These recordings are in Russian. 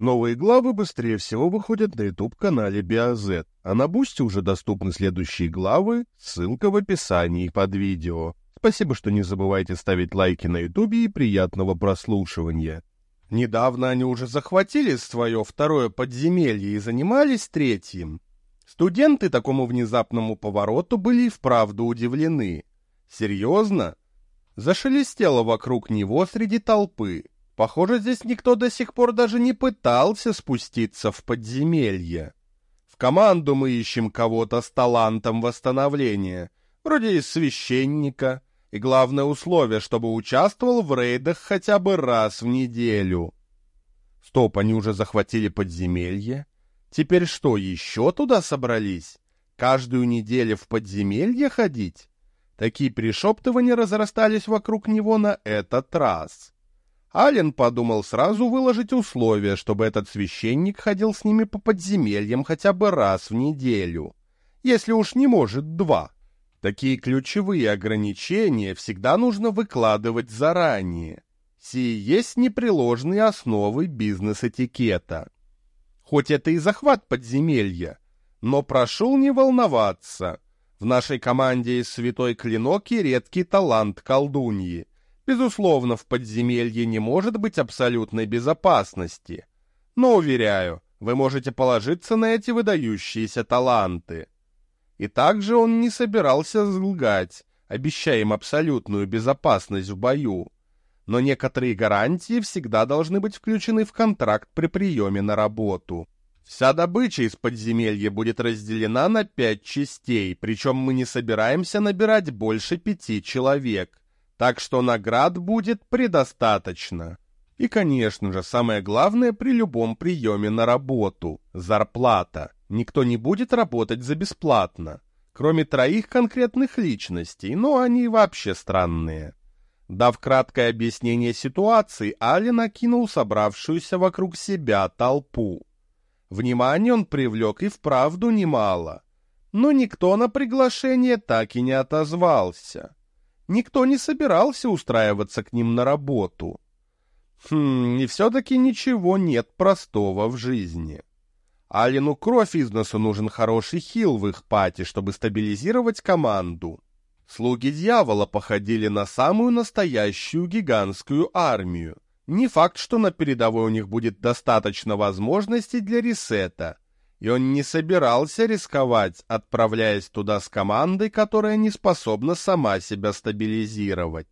Новые главы быстрее всего выходят на YouTube-канале BioZ, а на Бусти уже доступны следующие главы, ссылка в описании под видео. Спасибо, что не забывайте ставить лайки на YouTube и приятного прослушивания. Недавно они уже захватили свое второе подземелье и занимались третьим. Студенты такому внезапному повороту были и вправду удивлены. Серьезно? Зашелестело вокруг него среди толпы. Похоже, здесь никто до сих пор даже не пытался спуститься в подземелье. В команду мы ищем кого-то с талантом восстановления, вроде из священника, и главное условие, чтобы участвовал в рейдах хотя бы раз в неделю. Стоп, они уже захватили подземелье? Теперь что, еще туда собрались? Каждую неделю в подземелье ходить? Такие перешептывания разрастались вокруг него на этот раз. Ален подумал сразу выложить условия, чтобы этот священник ходил с ними по подземельям хотя бы раз в неделю, если уж не может два. Такие ключевые ограничения всегда нужно выкладывать заранее. Сие есть непреложные основы бизнес-этикета. Хоть это и захват подземелья, но прошу не волноваться. В нашей команде есть святой клинок и редкий талант колдуньи. Безусловно, в подземелье не может быть абсолютной безопасности. Но, уверяю, вы можете положиться на эти выдающиеся таланты. И также он не собирался лгать, обещая им абсолютную безопасность в бою. Но некоторые гарантии всегда должны быть включены в контракт при приеме на работу. Вся добыча из подземелья будет разделена на 5 частей, причем мы не собираемся набирать больше 5 человек. Так что наград будет предостаточно. И, конечно же, самое главное при любом приеме на работу – зарплата. Никто не будет работать за бесплатно, кроме 3 конкретных личностей, но они вообще странные. Дав краткое объяснение ситуации, Ален окинул собравшуюся вокруг себя толпу. Внимание он привлек и вправду немало, но никто на приглашение так и не отозвался. Никто не собирался устраиваться к ним на работу. И все-таки ничего нет простого в жизни. Алену кровь из носу нужен хороший хил в их пати, чтобы стабилизировать команду. Слуги дьявола походили на самую настоящую гигантскую армию. Не факт, что на передовой у них будет достаточно возможностей для ресета. И он не собирался рисковать, отправляясь туда с командой, которая не способна сама себя стабилизировать.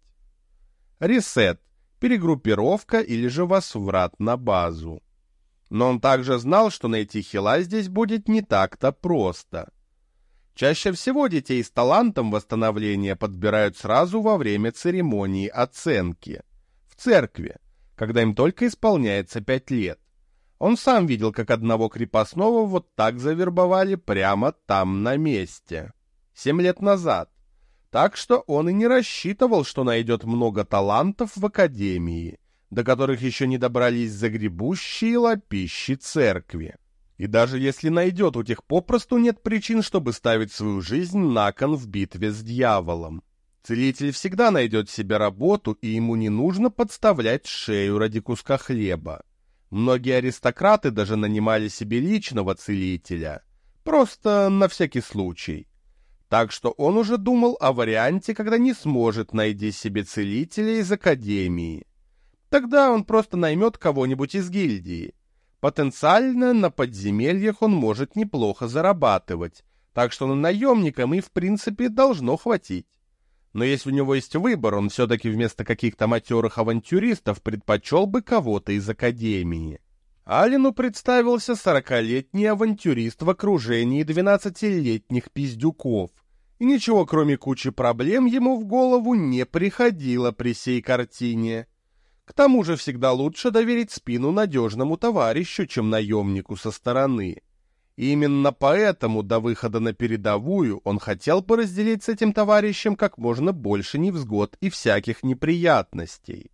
Ресет, перегруппировка или же возврат на базу. Но он также знал, что найти хила здесь будет не так-то просто. Чаще всего детей с талантом восстановления подбирают сразу во время церемонии оценки. В церкви, когда им только исполняется 5 лет. Он сам видел, как одного крепостного вот так завербовали прямо там на месте. 7 лет назад. Так что он и не рассчитывал, что найдет много талантов в академии, до которых еще не добрались загребущие лапищи церкви. И даже если найдет, у тех попросту нет причин, чтобы ставить свою жизнь на кон в битве с дьяволом. Целитель всегда найдет себе работу, и ему не нужно подставлять шею ради куска хлеба. Многие аристократы даже нанимали себе личного целителя, просто на всякий случай. Так что он уже думал о варианте, когда не сможет найти себе целителя из академии. Тогда он просто наймет кого-нибудь из гильдии. Потенциально на подземельях он может неплохо зарабатывать, так что на наемника им в принципе должно хватить. Но если у него есть выбор, он все-таки вместо каких-то матерых авантюристов предпочел бы кого-то из академии. Алену представился 40-летний авантюрист в окружении 12-летних пиздюков, и ничего кроме кучи проблем ему в голову не приходило при сей картине. К тому же всегда лучше доверить спину надежному товарищу, чем наемнику со стороны. И именно поэтому до выхода на передовую он хотел бы разделить с этим товарищем как можно больше невзгод и всяких неприятностей.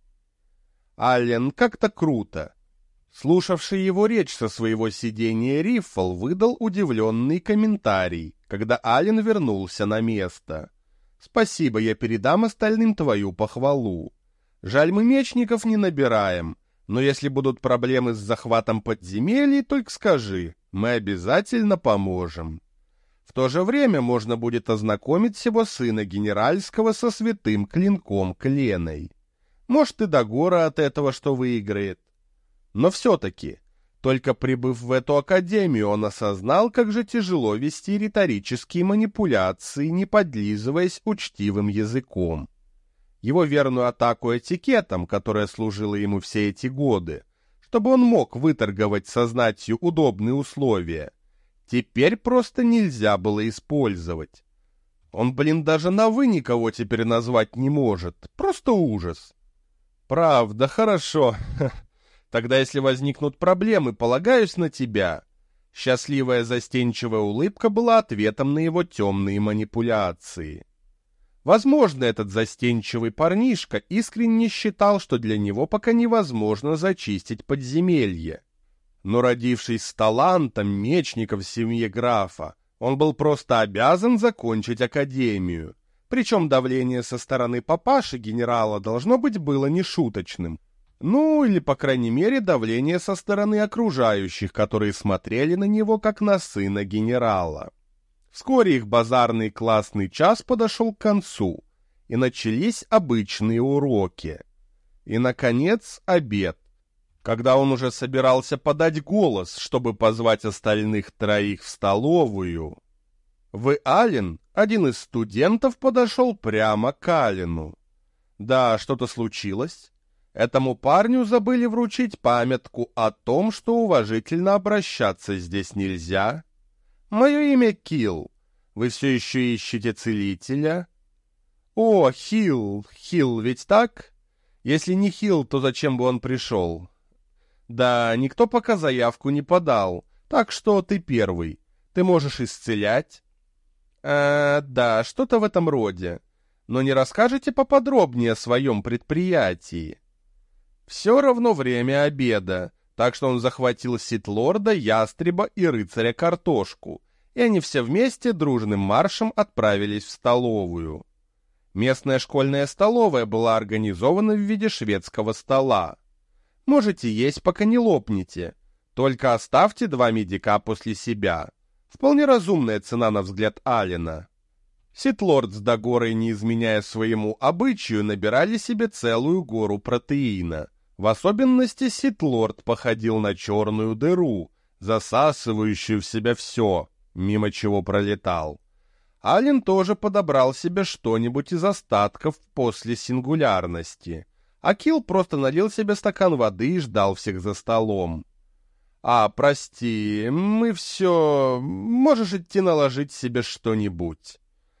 Аллен как-то круто. Слушавший его речь со своего сидения Риффл выдал удивленный комментарий, когда Аллен вернулся на место. «Спасибо, я передам остальным твою похвалу. Жаль, мы мечников не набираем. Но если будут проблемы с захватом подземелий, только скажи, мы обязательно поможем. В то же время можно будет ознакомить его сына генеральского со святым клинком Кленой. Может, и Дагора от этого что выиграет. Но все-таки, только прибыв в эту академию, он осознал, как же тяжело вести риторические манипуляции, не подлизываясь учтивым языком. Его верную атаку этикетом, которая служила ему все эти годы, чтобы он мог выторговать со знатью удобные условия, теперь просто нельзя было использовать. Он, даже на «вы» никого теперь назвать не может. Просто ужас. Правда, хорошо. Тогда, если возникнут проблемы, полагаюсь на тебя. Счастливая застенчивая улыбка была ответом на его темные манипуляции. Возможно, этот застенчивый парнишка искренне считал, что для него пока невозможно зачистить подземелье. Но родившись с талантом мечника в семье графа, он был просто обязан закончить академию. Причем давление со стороны папаши генерала должно быть было нешуточным. Ну, или, по крайней мере, давление со стороны окружающих, которые смотрели на него как на сына генерала. Вскоре их базарный классный час подошел к концу, и начались обычные уроки. И, наконец, обед, когда он уже собирался подать голос, чтобы позвать остальных троих в столовую. Ален, один из студентов, подошел прямо к Алену. Да, что-то случилось. Этому парню забыли вручить памятку о том, что уважительно обращаться здесь нельзя. Мое имя Килл. Вы все еще ищете целителя? О, Хилл, ведь так? Если не Хилл, то зачем бы он пришел? Да, никто пока заявку не подал, так что ты первый. Ты можешь исцелять? Да, что-то в этом роде. Но не расскажете поподробнее о своем предприятии? Все равно время обеда, так что он захватил Ситлорда, Ястреба и рыцаря Картошку, и они все вместе дружным маршем отправились в столовую. Местная школьная столовая была организована в виде шведского стола. Можете есть, пока не лопнете, только оставьте 2 медика после себя. Вполне разумная цена на взгляд Алена. Ситлорд с Дагорой, не изменяя своему обычаю, набирали себе целую гору протеина. В особенности Ситлорд походил на черную дыру, засасывающую в себя все, мимо чего пролетал. Ален тоже подобрал себе что-нибудь из остатков после сингулярности. А Килл просто налил себе стакан воды и ждал всех за столом. Прости, мы все... Можешь идти наложить себе что-нибудь.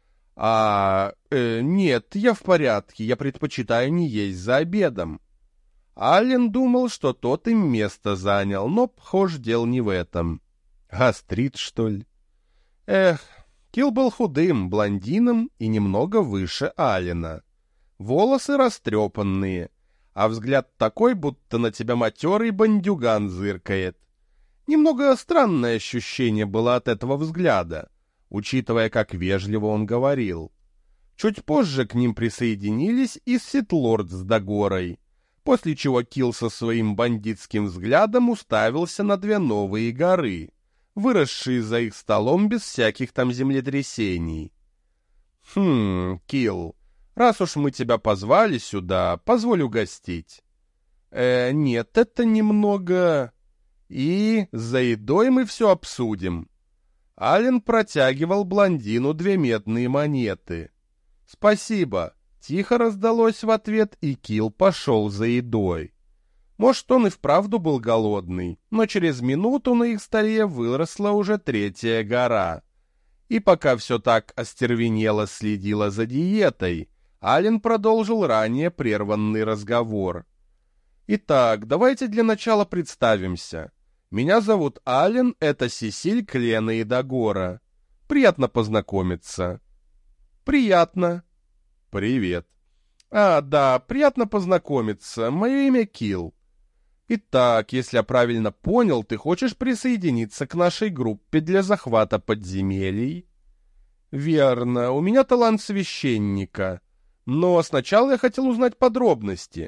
Нет, я в порядке, я предпочитаю не есть за обедом. Ален думал, что тот им место занял, но, похоже, дело не в этом. Гастрит, что ли? Килл был худым, блондином и немного выше Алена. Волосы растрепанные, а взгляд такой, будто на тебя матерый бандюган зыркает. Немного странное ощущение было от этого взгляда, учитывая, как вежливо он говорил. Чуть позже к ним присоединились и Ситлорд с Дагорой, после чего Килл со своим бандитским взглядом уставился на 2 новые горы, выросшие за их столом без всяких там землетрясений. Килл, раз уж мы тебя позвали сюда, позволь угостить. Нет, это немного... И за едой мы все обсудим. Ален протягивал блондину 2 медные монеты. Спасибо. Тихо раздалось в ответ, и Килл пошел за едой. Может, он и вправду был голодный, но через минуту на их столе выросла уже 3-я гора. И пока все так остервенело следило за диетой, Ален продолжил ранее прерванный разговор. Итак, давайте для начала представимся. Меня зовут Ален, это Сесиль, Клена и Дагора. Приятно познакомиться. Приятно. Привет. Да, приятно познакомиться. Мое имя Килл. Итак, если я правильно понял, ты хочешь присоединиться к нашей группе для захвата подземелий? Верно, у меня талант священника. Но сначала я хотел узнать подробности.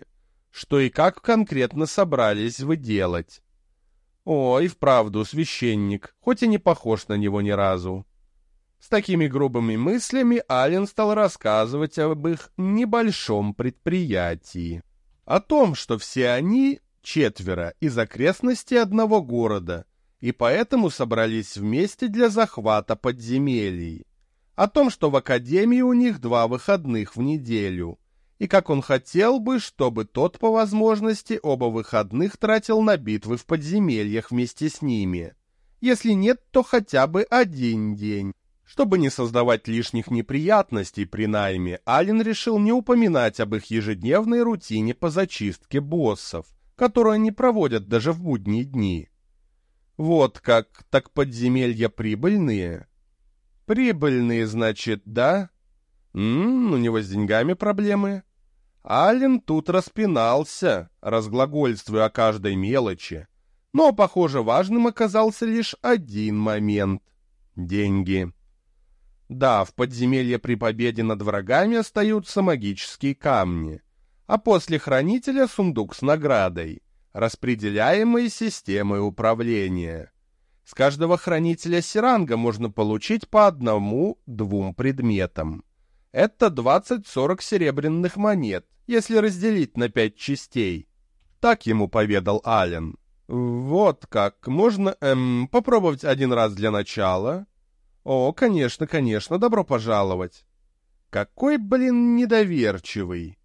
что и как конкретно собрались вы делать. О, и вправду священник, хоть и не похож на него ни разу. С такими грубыми мыслями Ален стал рассказывать об их небольшом предприятии. О том, что все они, 4, из окрестностей одного города, и поэтому собрались вместе для захвата подземелий. О том, что в академии у них 2 выходных в неделю, и как он хотел бы, чтобы тот по возможности оба выходных тратил на битвы в подземельях вместе с ними. Если нет, то хотя бы 1 день. Чтобы не создавать лишних неприятностей при найме, Ален решил не упоминать об их ежедневной рутине по зачистке боссов, которую они проводят даже в будние дни. Вот как, так подземелья прибыльные? Прибыльные, значит, да? У него с деньгами проблемы. Ален тут распинался, разглагольствуя о каждой мелочи. Но, похоже, важным оказался лишь один момент — деньги. Да, в подземелье при победе над врагами остаются магические камни, а после хранителя сундук с наградой, распределяемой системой управления. С каждого хранителя Сиранга можно получить по 1-2 предметам. Это 20-40 серебряных монет, если разделить на 5 частей. Так ему поведал Ален. Вот как, можно, попробовать 1 раз для начала? О, конечно, добро пожаловать. Какой, блин, недоверчивый.